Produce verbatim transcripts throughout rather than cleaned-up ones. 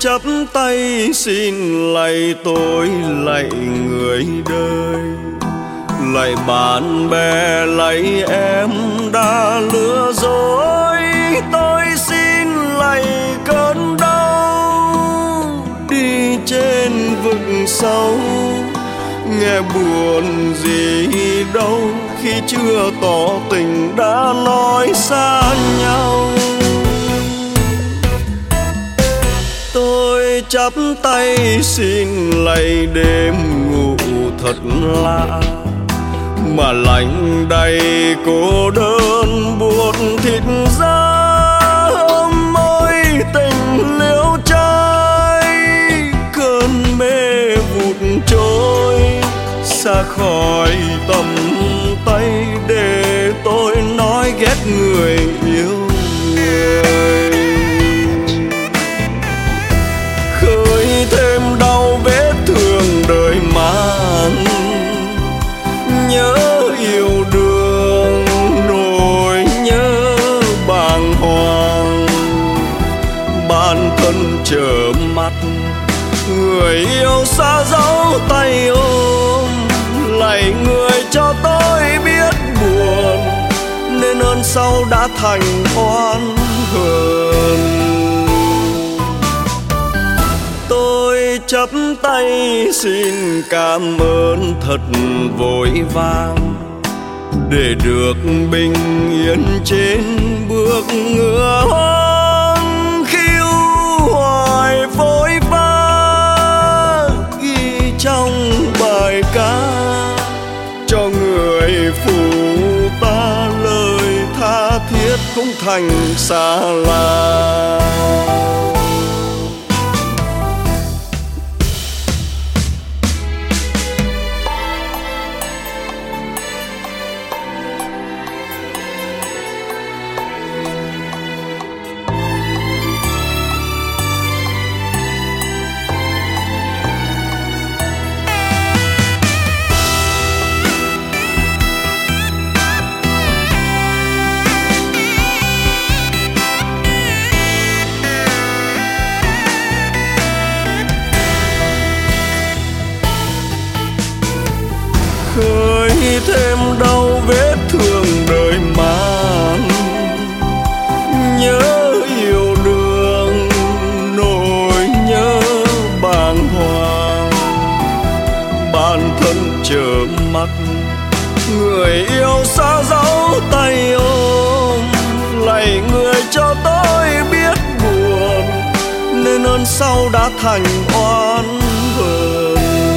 chắp tay xin lạy tôi, lạy người đời, lạy bạn bè, lạy em đã lừa dối. Tôi xin lạy cơn đau đi trên vực sâu, nghe buồn gì đâu khi chưa tỏ tình đã nói xa nhau. Tôi chắp tay xin lạy đêm ngủ thật lạ, mà lạnh đầy cô đơn buốt thịt da. Ôm môi tình liễu trai, cơn mê vụt trôi xa khỏi tầm tay, để tôi nói ghét người yêu người. Khơi thêm đau vết thương đời mang, nhớ yêu đương nỗi nhớ bàng hoàng. Bản thân trở mắt, người yêu xa dấu tay ôm, lạy người cho tôi biết buồn, nên ơn sau đã thành oan hờn. Tôi chắp tay xin cảm ơn thật vội vàng, để được bình yên trên bước ngựa hoang. Khiêu hoài vội vã ghi trong bài ca, cho người phụ ta lời tha thiết cũng thành xa lạ. Khơi thêm đau vết thương đời mang, nhớ yêu đương nỗi nhớ bàng hoàng. Bản thân trở mắt, người yêu xa dấu tay ôm, lạy người cho tôi biết buồn, nên ơn sau đã thành oan hờn.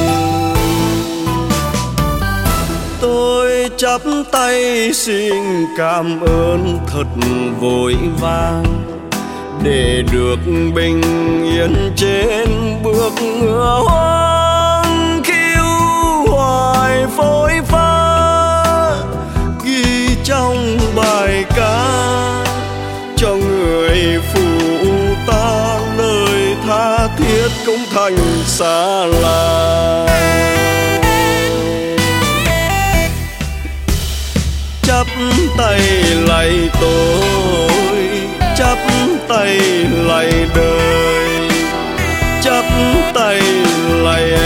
Tôi chắp tay xin cảm ơn thật vội vàng, để được bình yên trên bước ngựa hoang. Khiêu hoài phôi pha ghi trong bài ca, cho người phụ ta lời tha thiết cũng thành xa lạ. Chắp tay lạy tôi, chắp tay lạy đời, chắp tay lạy